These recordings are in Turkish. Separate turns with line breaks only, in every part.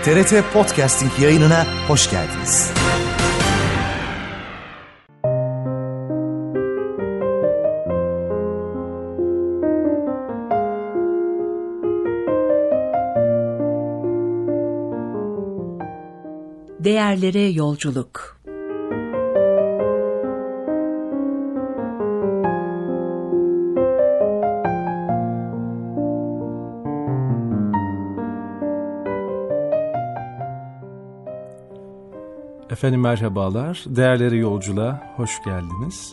TRT Podcasting yayınına hoş geldiniz.
Değerlere yolculuk.
Efendim merhabalar, Değerlere Yolculuğa hoş geldiniz.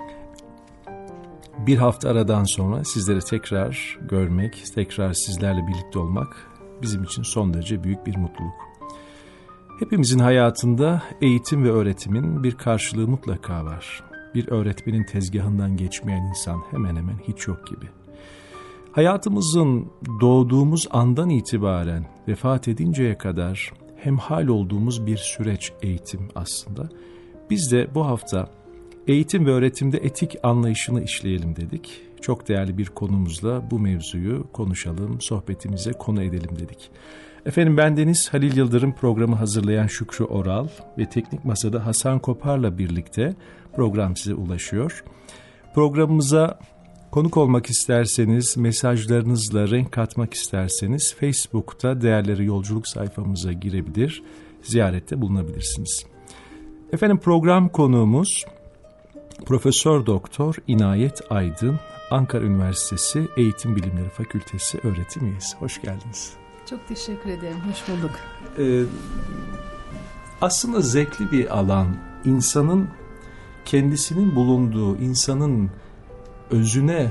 Bir hafta aradan sonra sizleri tekrar görmek, tekrar sizlerle birlikte olmak bizim için son derece büyük bir mutluluk. Hepimizin hayatında eğitim ve öğretimin bir karşılığı mutlaka var. Bir öğretmenin tezgahından geçmeyen insan hemen hemen hiç yok gibi. Hayatımızın doğduğumuz andan itibaren vefat edinceye kadar hemhal olduğumuz bir süreç eğitim aslında. Biz de bu hafta eğitim ve öğretimde etik anlayışını işleyelim dedik. Çok değerli bir konumuzla bu mevzuyu konuşalım, sohbetimize konu edelim dedik. Efendim bendeniz Halil Yıldırım, programı hazırlayan Şükrü Oral ve Teknik Masa'da Hasan Kopar'la birlikte program size ulaşıyor. Programımıza konuk olmak isterseniz, mesajlarınızla renk katmak isterseniz Facebook'ta Değerleri Yolculuk sayfamıza girebilir, ziyarette bulunabilirsiniz. Efendim program konuğumuz Profesör Doktor İnayet Aydın, Ankara Üniversitesi Eğitim Bilimleri Fakültesi öğretim üyesi. Hoş geldiniz.
Çok teşekkür ederim, hoş bulduk.
Aslında zevkli bir alan, insanın kendisinin bulunduğu, insanın özüne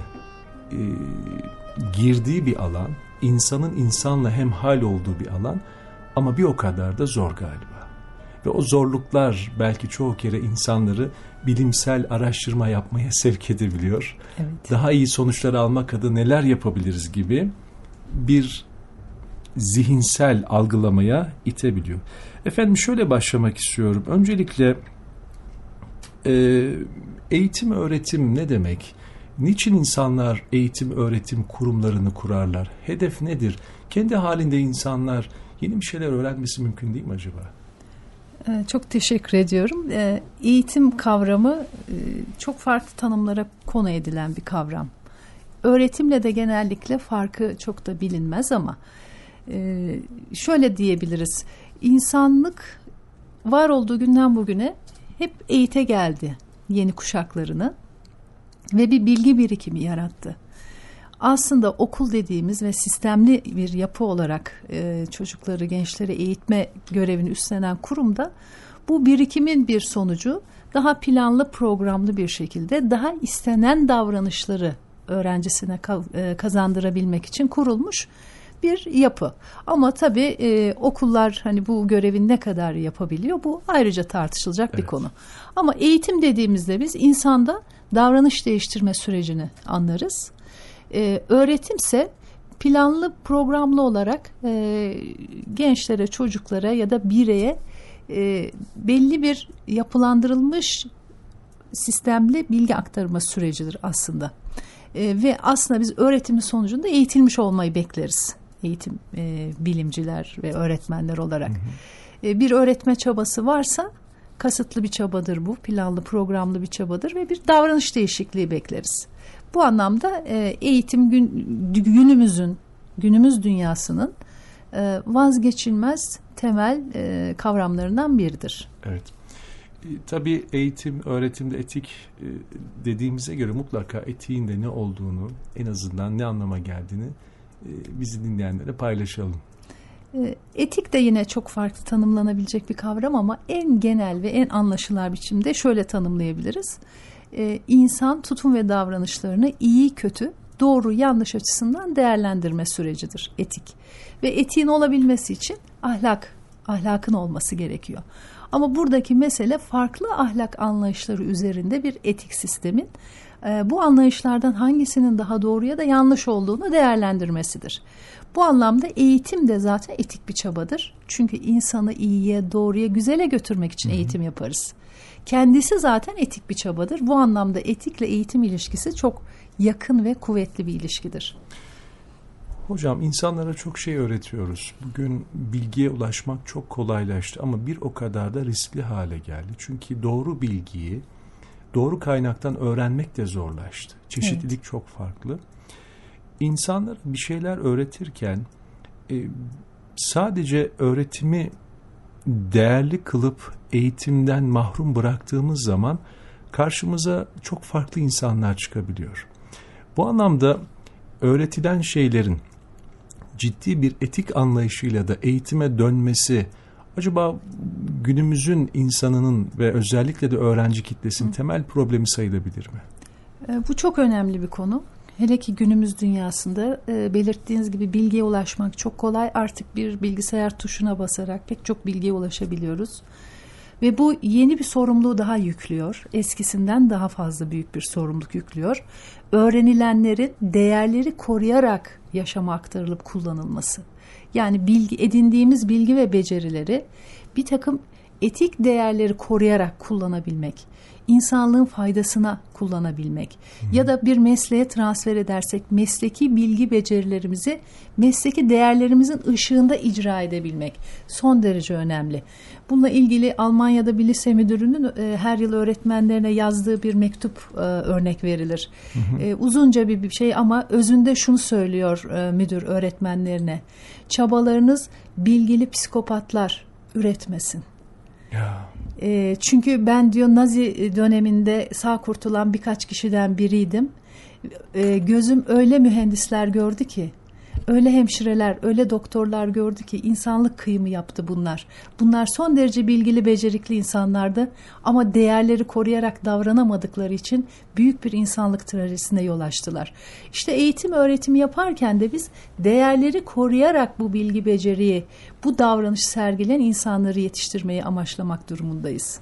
girdiği bir alan, insanın insanla hemhal olduğu bir alan ama bir o kadar da zor galiba. Ve o zorluklar belki çoğu kere insanları bilimsel araştırma yapmaya sevk edebiliyor. Evet. Daha iyi sonuçlar almak adına neler yapabiliriz gibi bir zihinsel algılamaya itebiliyor. Efendim şöyle başlamak istiyorum. Öncelikle eğitim öğretim ne demek? Niçin insanlar eğitim öğretim kurumlarını kurarlar? Hedef nedir? Kendi halinde insanlar yeni bir şeyler öğrenmesi mümkün değil mi acaba?
Çok teşekkür ediyorum. Eğitim kavramı çok farklı tanımlara konu edilen bir kavram. Öğretimle de genellikle farkı çok da bilinmez ama şöyle diyebiliriz. İnsanlık var olduğu günden bugüne hep eğite geldi yeni kuşaklarını ve bir bilgi birikimi yarattı. Aslında okul dediğimiz ve sistemli bir yapı olarak çocukları, gençleri eğitme görevini üstlenen kurumda bu birikimin bir sonucu daha planlı, programlı bir şekilde daha istenen davranışları öğrencisine kazandırabilmek için kurulmuş bir yapı. Ama tabii okullar hani bu görevi ne kadar yapabiliyor, bu ayrıca tartışılacak bir konu. Ama eğitim dediğimizde biz insanda davranış değiştirme sürecini anlarız. Öğretimse planlı, programlı olarak gençlere, çocuklara ya da bireye belli bir yapılandırılmış sistemli bilgi aktarma sürecidir aslında. Ve aslında biz öğretimin sonucunda eğitilmiş olmayı bekleriz. Eğitim bilimciler ve öğretmenler olarak. Bir öğretme çabası varsa kasıtlı bir çabadır bu. Planlı, programlı bir çabadır ve bir davranış değişikliği bekleriz. Bu anlamda eğitim günümüz dünyasının vazgeçilmez temel kavramlarından biridir.
Evet. Tabii eğitim, öğretimde etik dediğimize göre mutlaka etiğin de ne olduğunu, en azından ne anlama geldiğini bizi dinleyenlere paylaşalım.
Etik de yine çok farklı tanımlanabilecek bir kavram ama en genel ve en anlaşılır biçimde şöyle tanımlayabiliriz. İnsan tutum ve davranışlarını iyi, kötü, doğru, yanlış açısından değerlendirme sürecidir etik. Ve etiğin olabilmesi için ahlakın olması gerekiyor. Ama buradaki mesele farklı ahlak anlayışları üzerinde bir etik sistemin bu anlayışlardan hangisinin daha doğru ya da yanlış olduğunu değerlendirmesidir. Bu anlamda eğitim de zaten etik bir çabadır. Çünkü insanı iyiye, doğruya, güzele götürmek için eğitim yaparız. Kendisi zaten etik bir çabadır. Bu anlamda etikle eğitim ilişkisi çok yakın ve kuvvetli bir ilişkidir.
Hocam insanlara çok şey öğretiyoruz. Bugün bilgiye ulaşmak çok kolaylaştı ama bir o kadar da riskli hale geldi. Çünkü doğru bilgiyi doğru kaynaktan öğrenmek de zorlaştı. Çeşitlilik çok farklı. İnsanlara bir şeyler öğretirken sadece öğretimi değerli kılıp eğitimden mahrum bıraktığımız zaman karşımıza çok farklı insanlar çıkabiliyor. Bu anlamda öğretilen şeylerin ciddi bir etik anlayışıyla da eğitime dönmesi acaba günümüzün insanının ve özellikle de öğrenci kitlesinin temel problemi sayılabilir mi?
Bu çok önemli bir konu. Hele ki günümüz dünyasında belirttiğiniz gibi bilgiye ulaşmak çok kolay. Artık bir bilgisayar tuşuna basarak pek çok bilgiye ulaşabiliyoruz. Ve bu yeni bir sorumluluğu daha yüklüyor. Eskisinden daha fazla büyük bir sorumluluk yüklüyor. Öğrenilenlerin değerleri koruyarak yaşama aktarılıp kullanılması. Yani edindiğimiz bilgi ve becerileri bir takım etik değerleri koruyarak kullanabilmek, insanlığın faydasına kullanabilmek ya da bir mesleğe transfer edersek mesleki bilgi becerilerimizi mesleki değerlerimizin ışığında icra edebilmek son derece önemli. Bununla ilgili Almanya'da bir lise müdürünün her yıl öğretmenlerine yazdığı bir mektup örnek verilir. Uzunca bir şey ama özünde şunu söylüyor müdür öğretmenlerine: çabalarınız bilgili psikopatlar üretmesin.
Ya.
Çünkü ben diyor Nazi döneminde sağ kurtulan birkaç kişiden biriydim. Gözüm öyle mühendisler gördü ki, öyle hemşireler, öyle doktorlar gördü ki insanlık kıyımı yaptı bunlar. Bunlar son derece bilgili, becerikli insanlardı ama değerleri koruyarak davranamadıkları için büyük bir insanlık trajedisine yol açtılar. İşte eğitim öğretimi yaparken de biz değerleri koruyarak bu bilgi beceriyi, bu davranış sergileyen insanları yetiştirmeyi amaçlamak durumundayız.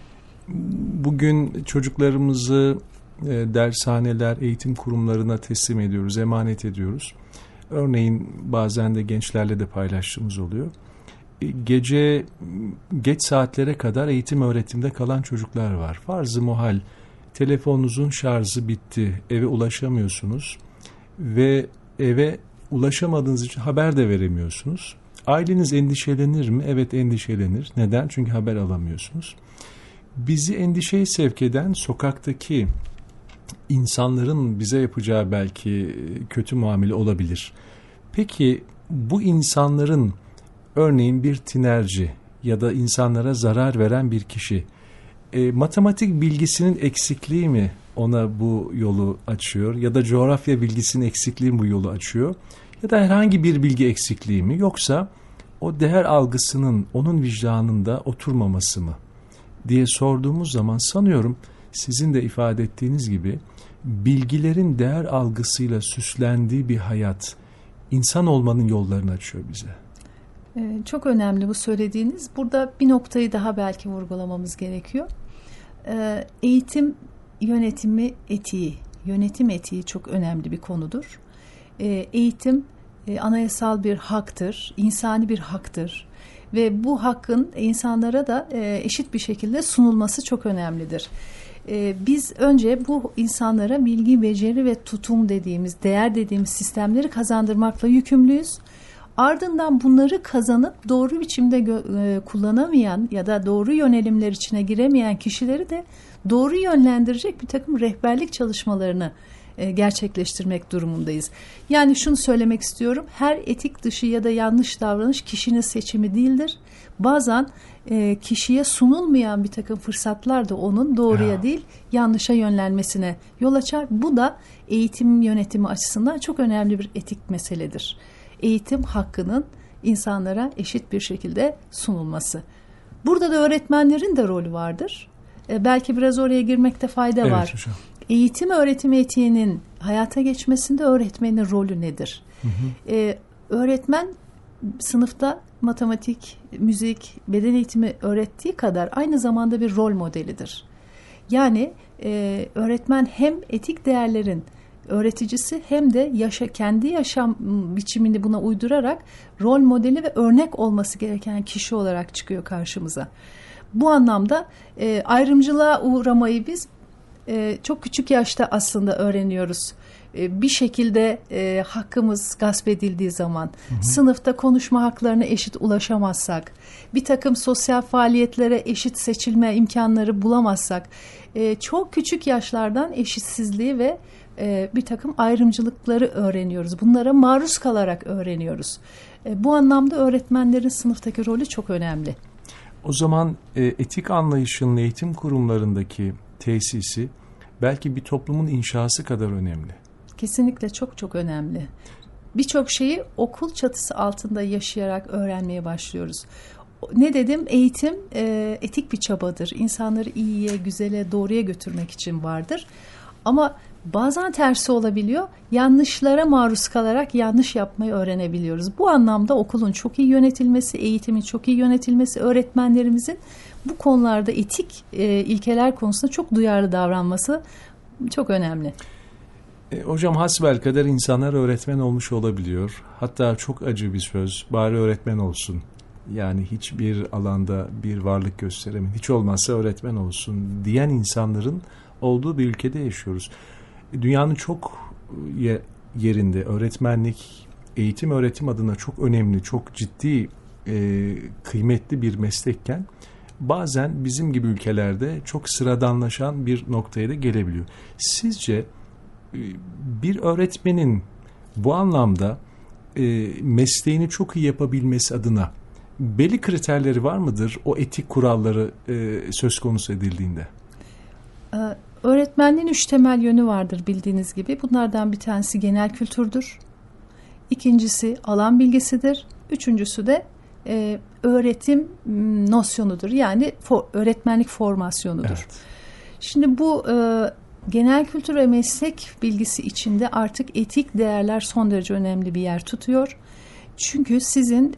Bugün çocuklarımızı dershaneler, eğitim kurumlarına teslim ediyoruz, emanet ediyoruz. Örneğin bazen de gençlerle de paylaştığımız oluyor. Gece geç saatlere kadar eğitim öğretimde kalan çocuklar var. Farz-ı muhal telefonunuzun şarjı bitti, eve ulaşamıyorsunuz ve eve ulaşamadığınız için haber de veremiyorsunuz. Aileniz endişelenir mi? Evet, endişelenir. Neden? Çünkü haber alamıyorsunuz. Bizi endişeye sevk eden sokaktaki insanların bize yapacağı belki kötü muamele olabilir. Peki bu insanların, örneğin bir tinerci ya da insanlara zarar veren bir kişi, matematik bilgisinin eksikliği mi ona bu yolu açıyor ya da coğrafya bilgisinin eksikliği mi bu yolu açıyor ya da herhangi bir bilgi eksikliği mi, yoksa o değer algısının onun vicdanında oturmaması mı diye sorduğumuz zaman sanıyorum sizin de ifade ettiğiniz gibi bilgilerin değer algısıyla süslendiği bir hayat insan olmanın yollarını açıyor bize.
Çok önemli bu söylediğiniz. Burada bir noktayı daha belki vurgulamamız gerekiyor. Eğitim yönetimi etiği, yönetim etiği çok önemli bir konudur. Eğitim anayasal bir haktır, insani bir haktır. Ve bu hakkın insanlara da eşit bir şekilde sunulması çok önemlidir. Biz önce bu insanlara bilgi, beceri ve tutum dediğimiz, değer dediğimiz sistemleri kazandırmakla yükümlüyüz. Ardından bunları kazanıp doğru biçimde kullanamayan ya da doğru yönelimler içine giremeyen kişileri de doğru yönlendirecek bir takım rehberlik çalışmalarını gerçekleştirmek durumundayız. Yani şunu söylemek istiyorum: her etik dışı ya da yanlış davranış kişinin seçimi değildir. Bazen kişiye sunulmayan bir takım fırsatlar da onun doğruya değil yanlışa yönlenmesine yol açar. Bu da eğitim yönetimi açısından çok önemli bir etik meseledir. Eğitim hakkının insanlara eşit bir şekilde sunulması. Burada da öğretmenlerin de rolü vardır. Belki biraz oraya girmekte fayda var.
Hocam.
Eğitim öğretim etiğinin hayata geçmesinde öğretmenin rolü nedir? Öğretmen sınıfta matematik, müzik, beden eğitimi öğrettiği kadar aynı zamanda bir rol modelidir. Yani öğretmen hem etik değerlerin öğreticisi hem de kendi yaşam biçimini buna uydurarak rol modeli ve örnek olması gereken kişi olarak çıkıyor karşımıza. Bu anlamda ayrımcılığa uğramayı biz çok küçük yaşta aslında öğreniyoruz. bir şekilde hakkımız gasp edildiği zaman, sınıfta konuşma haklarına eşit ulaşamazsak, bir takım sosyal faaliyetlere eşit seçilme imkanları bulamazsak, çok küçük yaşlardan eşitsizliği ve bir takım ayrımcılıkları öğreniyoruz. Bunlara maruz kalarak öğreniyoruz. Bu anlamda öğretmenlerin sınıftaki rolü çok önemli.
O zaman etik anlayışının eğitim kurumlarındaki tesisi belki bir toplumun inşası kadar önemli.
Kesinlikle çok çok önemli. Birçok şeyi okul çatısı altında yaşayarak öğrenmeye başlıyoruz. Ne dedim? Eğitim etik bir çabadır. İnsanları iyiye, güzele, doğruya götürmek için vardır. Ama bazen tersi olabiliyor. Yanlışlara maruz kalarak yanlış yapmayı öğrenebiliyoruz. Bu anlamda okulun çok iyi yönetilmesi, eğitimin çok iyi yönetilmesi, öğretmenlerimizin bu konularda etik ilkeler konusunda çok duyarlı davranması çok önemli.
Hocam hasbelkader insanlar öğretmen olmuş olabiliyor. Hatta çok acı bir söz, bari öğretmen olsun. Yani hiçbir alanda bir varlık gösteremem, hiç olmazsa öğretmen olsun diyen insanların olduğu bir ülkede yaşıyoruz. Dünyanın çok yerinde öğretmenlik, eğitim öğretim adına çok önemli, çok ciddi, kıymetli bir meslekken bazen bizim gibi ülkelerde çok sıradanlaşan bir noktaya da gelebiliyor. Sizce bir öğretmenin bu anlamda mesleğini çok iyi yapabilmesi adına belli kriterleri var mıdır o etik kuralları söz konusu edildiğinde?
Öğretmenliğin 3 temel yönü vardır bildiğiniz gibi. Bunlardan bir tanesi genel kültürdür. İkincisi alan bilgisidir. Üçüncüsü de öğretim nosyonudur. Yani öğretmenlik formasyonudur. Evet. Şimdi bu genel kültür ve meslek bilgisi içinde artık etik değerler son derece önemli bir yer tutuyor. Çünkü sizin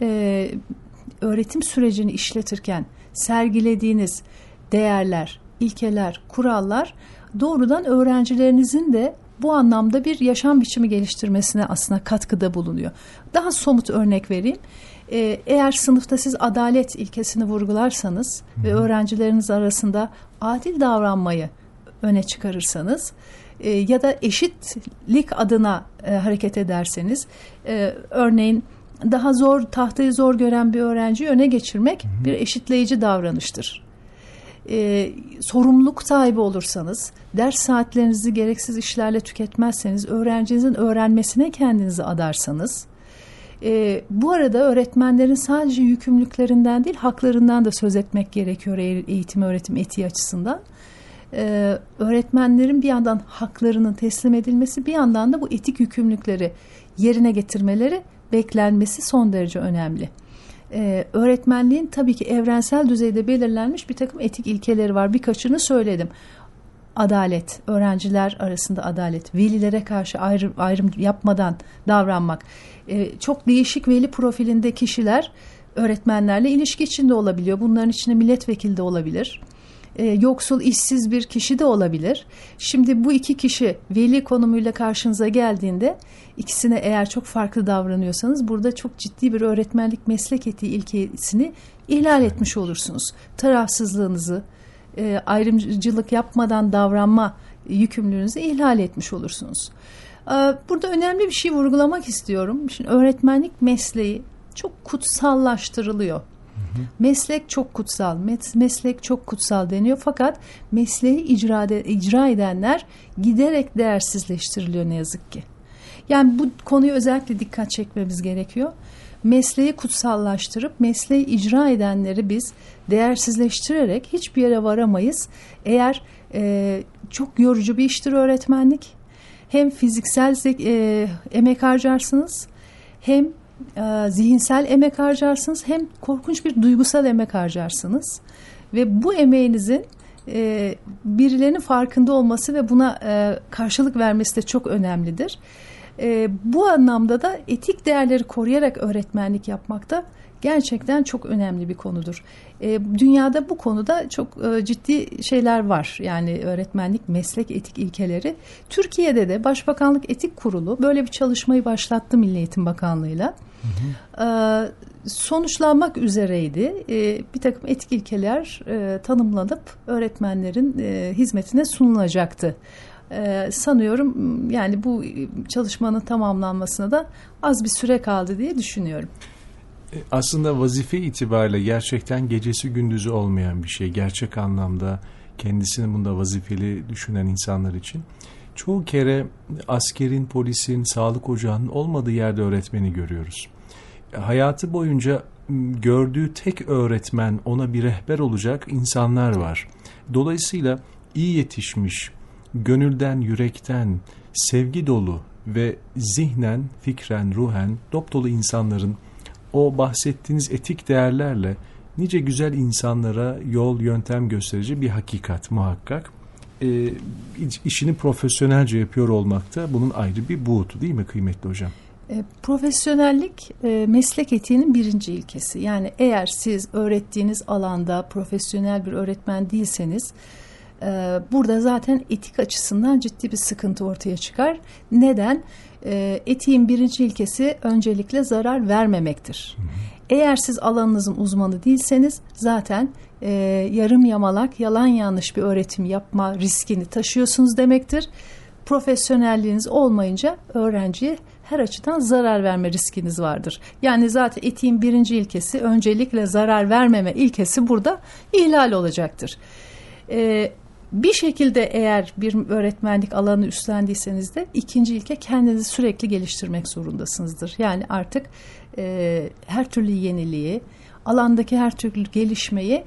öğretim sürecini işletirken sergilediğiniz değerler, ilkeler, kurallar doğrudan öğrencilerinizin de bu anlamda bir yaşam biçimi geliştirmesine aslında katkıda bulunuyor. Daha somut örnek vereyim. Eğer sınıfta siz adalet ilkesini vurgularsanız ve öğrencileriniz arasında adil davranmayı öne çıkarırsanız ya da eşitlik adına hareket ederseniz, örneğin daha zor, tahtayı zor gören bir öğrenciyi öne geçirmek bir eşitleyici davranıştır. Sorumluluk sahibi olursanız, ders saatlerinizi gereksiz işlerle tüketmezseniz, öğrencinizin öğrenmesine kendinizi adarsanız, bu arada öğretmenlerin sadece yükümlülüklerinden değil, haklarından da söz etmek gerekiyor eğitim öğretim etiği açısından. Öğretmenlerin bir yandan haklarının teslim edilmesi, bir yandan da bu etik yükümlülükleri yerine getirmeleri, beklenmesi son derece önemli. Öğretmenliğin tabii ki evrensel düzeyde belirlenmiş bir takım etik ilkeleri var. Birkaçını söyledim. Adalet, öğrenciler arasında adalet, velilere karşı ayrım yapmadan davranmak. Çok değişik veli profilinde kişiler öğretmenlerle ilişki içinde olabiliyor. Bunların içinde milletvekili de olabilir. Yoksul, işsiz bir kişi de olabilir. Şimdi bu iki kişi veli konumuyla karşınıza geldiğinde ikisine eğer çok farklı davranıyorsanız burada çok ciddi bir öğretmenlik meslek etiği ilkesini ihlal etmiş olursunuz. Tarafsızlığınızı, ayrımcılık yapmadan davranma yükümlülüğünüzü ihlal etmiş olursunuz. Burada önemli bir şey vurgulamak istiyorum. Şimdi öğretmenlik mesleği çok kutsallaştırılıyor. Meslek çok kutsal, meslek çok kutsal deniyor fakat mesleği icra edenler giderek değersizleştiriliyor ne yazık ki. Yani bu konuya özellikle dikkat çekmemiz gerekiyor. Mesleği kutsallaştırıp mesleği icra edenleri biz değersizleştirerek hiçbir yere varamayız. Eğer çok yorucu bir iştir öğretmenlik, hem fiziksel emek harcarsınız, hem zihinsel emek harcarsınız, hem korkunç bir duygusal emek harcarsınız ve bu emeğinizin birilerinin farkında olması ve buna karşılık vermesi de çok önemlidir. Bu anlamda da etik değerleri koruyarak öğretmenlik yapmak da gerçekten çok önemli bir konudur. Dünyada bu konuda çok ciddi şeyler var. Yani öğretmenlik meslek etik ilkeleri. Türkiye'de de Başbakanlık Etik Kurulu böyle bir çalışmayı başlattı Milli Eğitim Bakanlığı'yla. Sonuçlanmak üzereydi. Bir takım etik ilkeler tanımlanıp öğretmenlerin hizmetine sunulacaktı. Sanıyorum yani bu çalışmanın tamamlanmasına da az bir süre kaldı diye düşünüyorum.
Aslında vazife itibariyle gerçekten gecesi gündüzü olmayan bir şey. Gerçek anlamda kendisini bunda vazifeli düşünen insanlar için. Çoğu kere askerin, polisin, sağlık ocağının olmadığı yerde öğretmeni görüyoruz. Hayatı boyunca gördüğü tek öğretmen, ona bir rehber olacak insanlar var. Dolayısıyla iyi yetişmiş, gönülden, yürekten, sevgi dolu ve zihnen, fikren, ruhen dop dolu insanların o bahsettiğiniz etik değerlerle nice güzel insanlara yol, yöntem gösterici bir hakikat muhakkak. İşini profesyonelce yapıyor olmakta bunun ayrı bir buğutu değil mi kıymetli hocam?
Profesyonellik meslek etiğinin birinci ilkesi. Yani eğer siz öğrettiğiniz alanda profesyonel bir öğretmen değilseniz burada zaten etik açısından ciddi bir sıkıntı ortaya çıkar. Neden? Etiğin birinci ilkesi öncelikle zarar vermemektir. Eğer siz alanınızın uzmanı değilseniz zaten yarım yamalak, yalan yanlış bir öğretim yapma riskini taşıyorsunuz demektir. Profesyonelliğiniz olmayınca öğrenciye her açıdan zarar verme riskiniz vardır. Yani zaten etiğin birinci ilkesi öncelikle zarar vermeme ilkesi burada ihlal olacaktır. Bir şekilde eğer bir öğretmenlik alanı üstlendiyseniz de ikinci ilke kendinizi sürekli geliştirmek zorundasınızdır. Yani artık her türlü yeniliği, alandaki her türlü gelişmeyi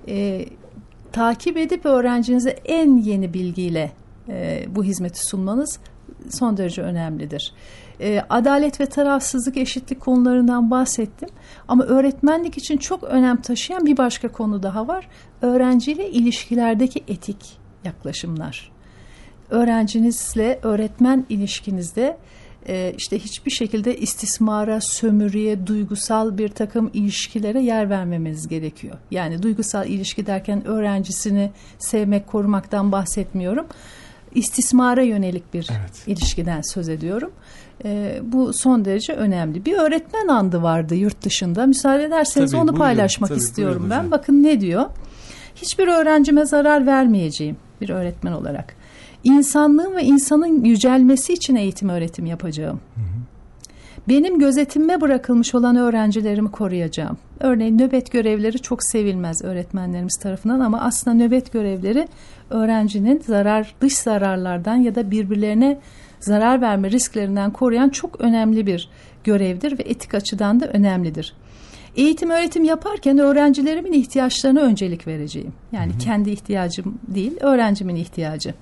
takip edip öğrencinize en yeni bilgiyle bu hizmeti sunmanız son derece önemlidir. Adalet ve tarafsızlık, eşitlik konularından bahsettim. Ama öğretmenlik için çok önem taşıyan bir başka konu daha var. Öğrenciyle ilişkilerdeki etik yaklaşımlar. Öğrencinizle öğretmen ilişkinizde işte hiçbir şekilde istismara, sömürüye, duygusal bir takım ilişkilere yer vermemeniz gerekiyor. Yani duygusal ilişki derken öğrencisini sevmek, korumaktan bahsetmiyorum. İstismara yönelik bir ilişkiden söz ediyorum. Bu son derece önemli. Bir öğretmen andı vardı yurt dışında. Müsaade ederseniz onu paylaşmak istiyorum ben. Hocam. Bakın ne diyor? Hiçbir öğrencime zarar vermeyeceğim bir öğretmen olarak. İnsanlığın ve insanın yücelmesi için eğitim öğretim yapacağım. Benim gözetimime bırakılmış olan öğrencilerimi koruyacağım. Örneğin nöbet görevleri çok sevilmez öğretmenlerimiz tarafından ama aslında nöbet görevleri öğrencinin dış zararlardan ya da birbirlerine zarar verme risklerinden koruyan çok önemli bir görevdir ve etik açıdan da önemlidir. Eğitim öğretim yaparken öğrencilerimin ihtiyaçlarına öncelik vereceğim. Yani kendi ihtiyacım değil, öğrencimin ihtiyacı.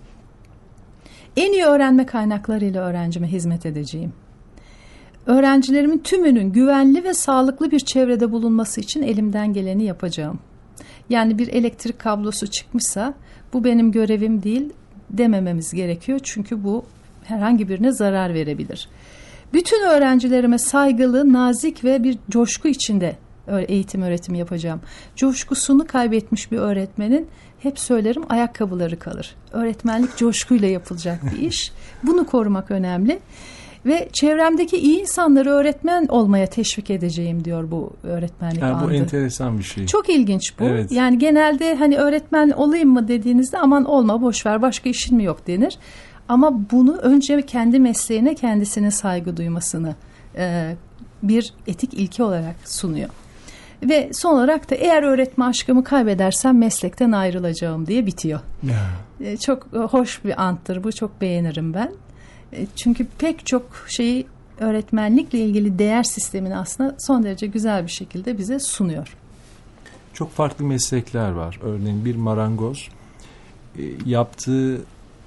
En iyi öğrenme kaynaklarıyla öğrencime hizmet edeceğim. Öğrencilerimin tümünün güvenli ve sağlıklı bir çevrede bulunması için elimden geleni yapacağım. Yani bir elektrik kablosu çıkmışsa bu benim görevim değil demememiz gerekiyor. Çünkü bu herhangi birine zarar verebilir. Bütün öğrencilerime saygılı, nazik ve bir coşku içinde eğitim öğretim yapacağım. Coşkusunu kaybetmiş bir öğretmenin hep söylerim ayakkabıları kalır. Öğretmenlik coşkuyla yapılacak bir iş. Bunu korumak önemli. Ve çevremdeki iyi insanları öğretmen olmaya teşvik edeceğim diyor bu öğretmenlik andı.
Bu enteresan bir şey.
Çok ilginç bu.
Evet.
Yani genelde hani öğretmen olayım mı dediğinizde aman olma boş ver başka işin mi yok denir. Ama bunu önce kendi mesleğine kendisine saygı duymasını bir etik ilke olarak sunuyor. Ve son olarak da eğer öğretme aşkımı kaybedersem meslekten ayrılacağım diye bitiyor. Çok hoş bir anttır bu, çok beğenirim ben. Çünkü pek çok şeyi öğretmenlikle ilgili değer sistemini aslında son derece güzel bir şekilde bize sunuyor.
Çok farklı meslekler var. Örneğin bir marangoz yaptığı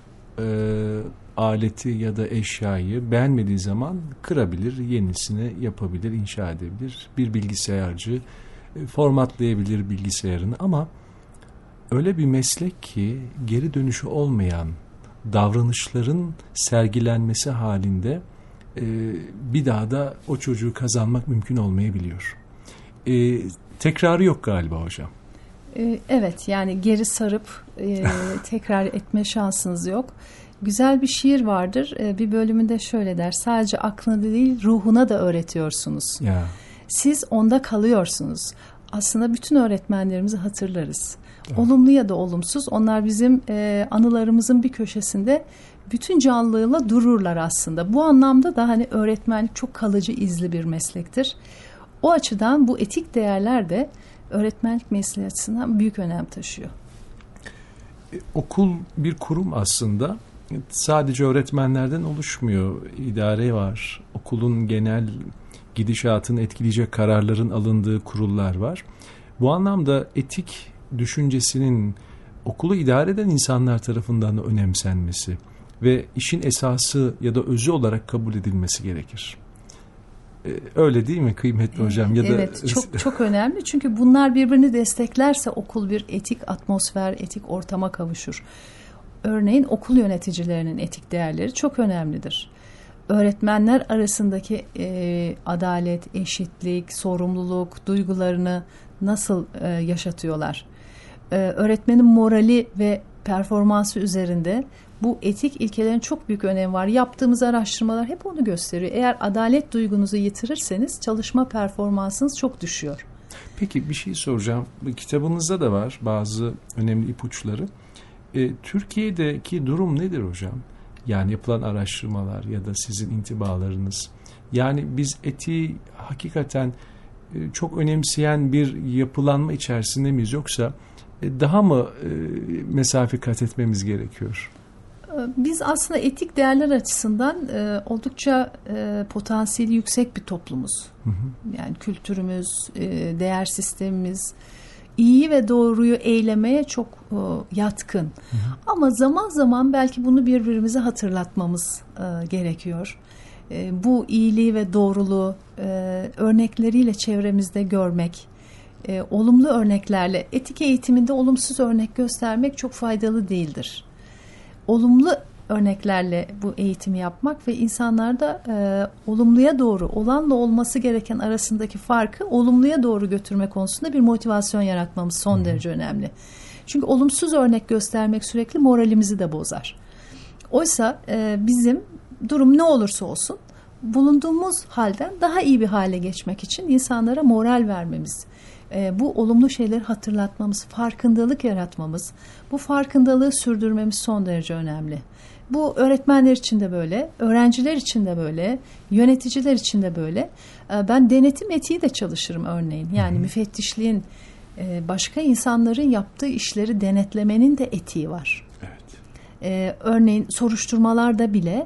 aleti ya da eşyayı beğenmediği zaman kırabilir, yenisini yapabilir, inşa edebilir. Bir bilgisayarcı formatlayabilir bilgisayarını ama öyle bir meslek ki geri dönüşü olmayan davranışların sergilenmesi halinde bir daha da o çocuğu kazanmak mümkün olmayabiliyor. Tekrarı yok galiba hocam.
Evet, yani geri sarıp tekrar etme şansınız yok. Güzel bir şiir vardır. Bir bölümünde şöyle der. Sadece aklına değil ruhuna da öğretiyorsunuz.
Ya.
Siz onda kalıyorsunuz. Aslında bütün öğretmenlerimizi hatırlarız. Evet. Olumlu ya da olumsuz onlar bizim anılarımızın bir köşesinde bütün canlılığıyla dururlar aslında. Bu anlamda da hani öğretmenlik çok kalıcı, izli bir meslektir. O açıdan bu etik değerler de öğretmenlik mesleği açısından büyük önem taşıyor.
Okul bir kurum aslında. Sadece öğretmenlerden oluşmuyor. İdare var. Okulun genel gidişatını etkileyecek kararların alındığı kurullar var. Bu anlamda etik düşüncesinin okulu idare eden insanlar tarafından da önemsenmesi ve işin esası ya da özü olarak kabul edilmesi gerekir. Öyle değil mi kıymetli hocam? Ya da
evet, çok önemli. Çünkü bunlar birbirini desteklerse okul bir etik atmosfer, etik ortama kavuşur. Örneğin okul yöneticilerinin etik değerleri çok önemlidir. Öğretmenler arasındaki adalet, eşitlik, sorumluluk duygularını nasıl yaşatıyorlar? Öğretmenin morali ve performansı üzerinde bu etik ilkelerin çok büyük önemi var. Yaptığımız araştırmalar hep onu gösteriyor. Eğer adalet duygunuzu yitirirseniz çalışma performansınız çok düşüyor.
Peki bir şey soracağım. Kitabınızda da var bazı önemli ipuçları. Türkiye'deki durum nedir hocam? Yani yapılan araştırmalar ya da sizin intibalarınız. Yani biz etiği hakikaten çok önemseyen bir yapılanma içerisinde miyiz, yoksa daha mı mesafe kat etmemiz gerekiyor?
Biz aslında etik değerler açısından oldukça potansiyeli yüksek bir toplumuz. Hı hı. Yani kültürümüz, değer sistemimiz iyi ve doğruyu eylemeye çok yatkın. Hı hı. Ama zaman zaman belki bunu birbirimize hatırlatmamız gerekiyor. Bu iyiliği ve doğruluğu örnekleriyle çevremizde görmek, olumlu örneklerle, etik eğitiminde olumsuz örnek göstermek çok faydalı değildir. Olumlu örneklerle bu eğitimi yapmak ve insanlarda olumluya doğru, olanla olması gereken arasındaki farkı olumluya doğru götürme konusunda bir motivasyon yaratmamız son derece önemli. Çünkü olumsuz örnek göstermek sürekli moralimizi de bozar. Oysa bizim durum ne olursa olsun bulunduğumuz halden daha iyi bir hale geçmek için insanlara moral vermemiz, bu olumlu şeyleri hatırlatmamız, farkındalık yaratmamız, bu farkındalığı sürdürmemiz son derece önemli. Bu öğretmenler için de böyle, öğrenciler için de böyle, yöneticiler için de böyle. Ben denetim etiği de çalışırım örneğin. Yani müfettişliğin, başka insanların yaptığı işleri denetlemenin de etiği var. Evet. Örneğin soruşturmalarda bile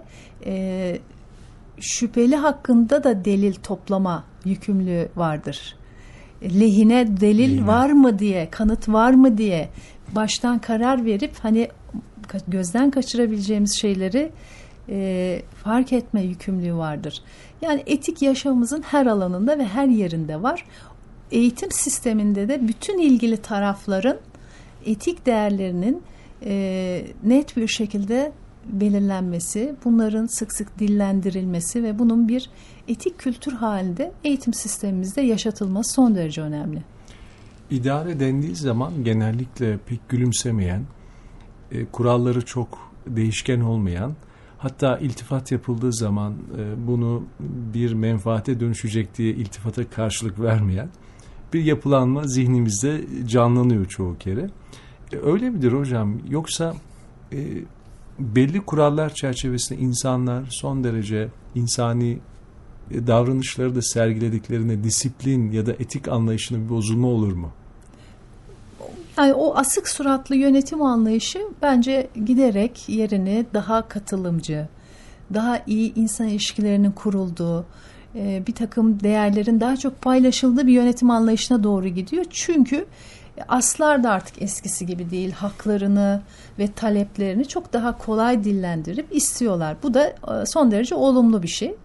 şüpheli hakkında da delil toplama yükümlülüğü vardır. Lehine delil var mı diye, kanıt var mı diye baştan karar verip hani gözden kaçırabileceğimiz şeyleri fark etme yükümlülüğü vardır. Yani etik yaşamımızın her alanında ve her yerinde var. Eğitim sisteminde de bütün ilgili tarafların etik değerlerinin net bir şekilde belirlenmesi, bunların sık sık dillendirilmesi ve bunun bir etik kültür halinde eğitim sistemimizde yaşatılması son derece önemli.
İdare dendiği zaman genellikle pek gülümsemeyen, kuralları çok değişken olmayan, hatta iltifat yapıldığı zaman bunu bir menfaate dönüşecek diye iltifata karşılık vermeyen bir yapılanma zihnimizde canlanıyor çoğu kere. Öyle midir hocam? Yoksa belli kurallar çerçevesinde insanlar son derece insani davranışları da sergilediklerine disiplin ya da etik anlayışına bir bozulma olur mu?
Yani o asık suratlı yönetim anlayışı bence giderek yerini daha katılımcı, daha iyi insan ilişkilerinin kurulduğu, bir takım değerlerin daha çok paylaşıldığı bir yönetim anlayışına doğru gidiyor. Çünkü aslar da artık eskisi gibi değil, haklarını ve taleplerini çok daha kolay dillendirip istiyorlar. Bu da son derece olumlu bir şey.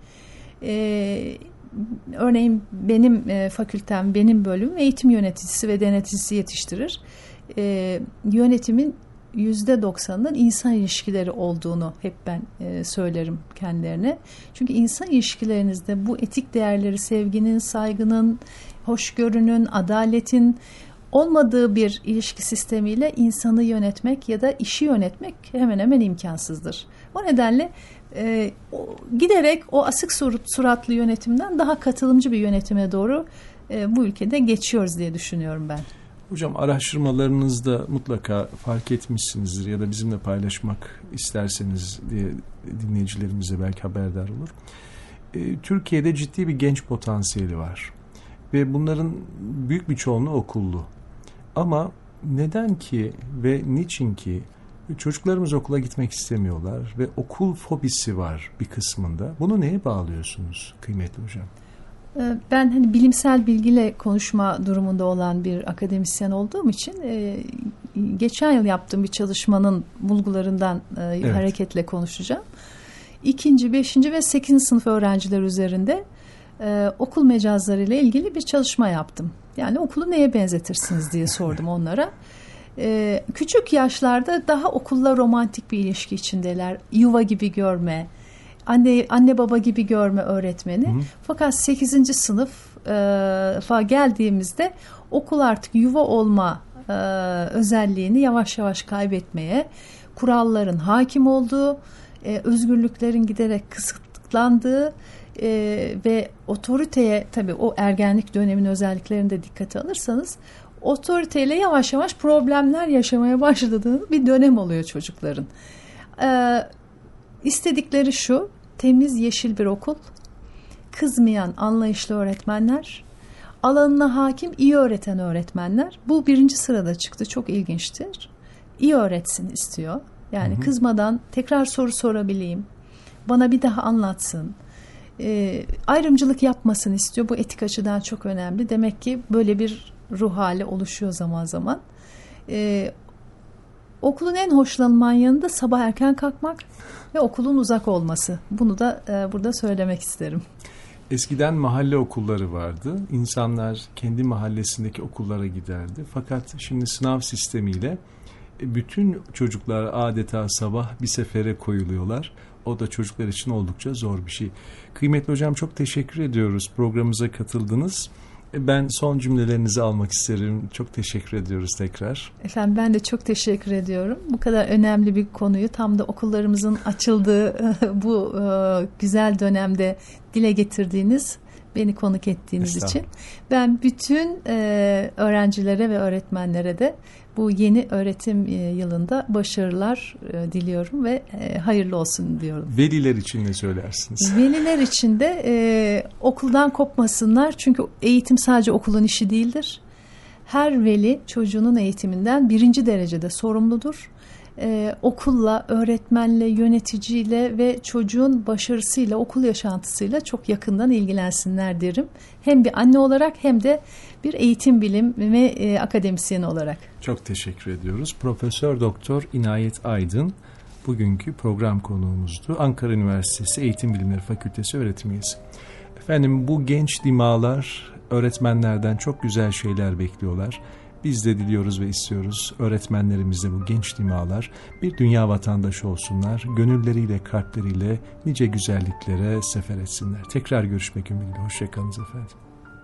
Örneğin benim fakültem, benim bölümüm eğitim yöneticisi ve deneticisi yetiştirir. Yönetimin %90'ının insan ilişkileri olduğunu hep ben söylerim kendilerine. Çünkü insan ilişkilerinizde bu etik değerleri, sevginin, saygının, hoşgörünün, adaletin olmadığı bir ilişki sistemiyle insanı yönetmek ya da işi yönetmek hemen hemen imkansızdır. O nedenle giderek o asık suratlı yönetimden daha katılımcı bir yönetime doğru bu ülkede geçiyoruz diye düşünüyorum ben.
Hocam araştırmalarınızda mutlaka fark etmişsinizdir ya da bizimle paylaşmak isterseniz diye dinleyicilerimize belki haberdar olur. Türkiye'de ciddi bir genç potansiyeli var ve bunların büyük bir çoğunluğu okullu. Ama neden ki ve niçin ki çocuklarımız okula gitmek istemiyorlar ve okul fobisi var bir kısmında. Bunu neye bağlıyorsunuz kıymetli hocam?
Ben hani bilimsel bilgiyle konuşma durumunda olan bir akademisyen olduğum için geçen yıl yaptığım bir çalışmanın bulgularından hareketle konuşacağım. 2., 5. ve 8. sınıf öğrenciler üzerinde okul mecazları ile ilgili bir çalışma yaptım. Yani okulu neye benzetirsiniz diye sordum onlara. Küçük yaşlarda daha okulla romantik bir ilişki içindeler. Yuva gibi görme, anne baba gibi görme öğretmeni. Hı. Fakat 8. sınıfa geldiğimizde okul artık yuva olma özelliğini yavaş yavaş kaybetmeye, kuralların hakim olduğu, özgürlüklerin giderek kısıtlandığı ve otoriteye, tabii o ergenlik döneminin özelliklerini de dikkate alırsanız, otoriteyle yavaş yavaş problemler yaşamaya başladığı bir dönem oluyor çocukların. İstedikleri şu: temiz yeşil bir okul, kızmayan anlayışlı öğretmenler, alanına hakim iyi öğreten öğretmenler. Bu 1. sırada çıktı, çok ilginçtir. İyi öğretsin istiyor. Yani kızmadan tekrar soru sorabileyim, bana bir daha anlatsın. Ayrımcılık yapmasın istiyor. Bu etik açıdan çok önemli. Demek ki böyle bir ruh hali oluşuyor zaman zaman. Okulun en hoşlanılan yanı da sabah erken kalkmak ve okulun uzak olması. Bunu da burada söylemek isterim.
Eskiden mahalle okulları vardı. İnsanlar kendi mahallesindeki okullara giderdi. Fakat şimdi sınav sistemiyle bütün çocuklar adeta sabah bir sefere koyuluyorlar. O da çocuklar için oldukça zor bir şey. Kıymetli hocam, çok teşekkür ediyoruz. Programımıza katıldınız. Ben son cümlelerinizi almak isterim. Çok teşekkür ediyoruz tekrar.
Efendim, ben de çok teşekkür ediyorum. Bu kadar önemli bir konuyu tam da okullarımızın açıldığı bu güzel dönemde dile getirdiğiniz, beni konuk ettiğiniz için. Ben bütün öğrencilere ve öğretmenlere de bu yeni öğretim yılında başarılar diliyorum ve hayırlı olsun diyorum.
Veliler için ne söylersiniz?
Veliler için de okuldan kopmasınlar. Çünkü eğitim sadece okulun işi değildir. Her veli çocuğunun eğitiminden 1. derecede sorumludur. Okulla, öğretmenle, yöneticiyle ve çocuğun başarısıyla, okul yaşantısıyla çok yakından ilgilensinler derim. Hem bir anne olarak hem de bir eğitim bilimi akademisyeni olarak.
Çok teşekkür ediyoruz. Profesör Doktor İnayet Aydın bugünkü program konuğumuzdu. Ankara Üniversitesi Eğitim Bilimleri Fakültesi öğretim üyesi. Efendim, bu genç dimağlar öğretmenlerden çok güzel şeyler bekliyorlar. Biz de diliyoruz ve istiyoruz öğretmenlerimiz de bu genç dimağlar bir dünya vatandaşı olsunlar. Gönülleriyle, kalpleriyle nice güzelliklere sefer etsinler. Tekrar görüşmek ümidiyle. Hoşçakalınız efendim.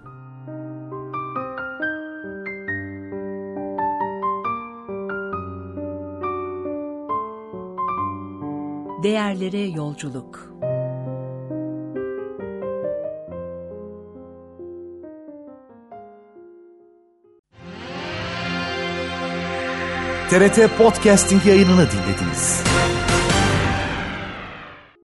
Değerlere yolculuk.
TRT Podcasting yayınını dinlediniz.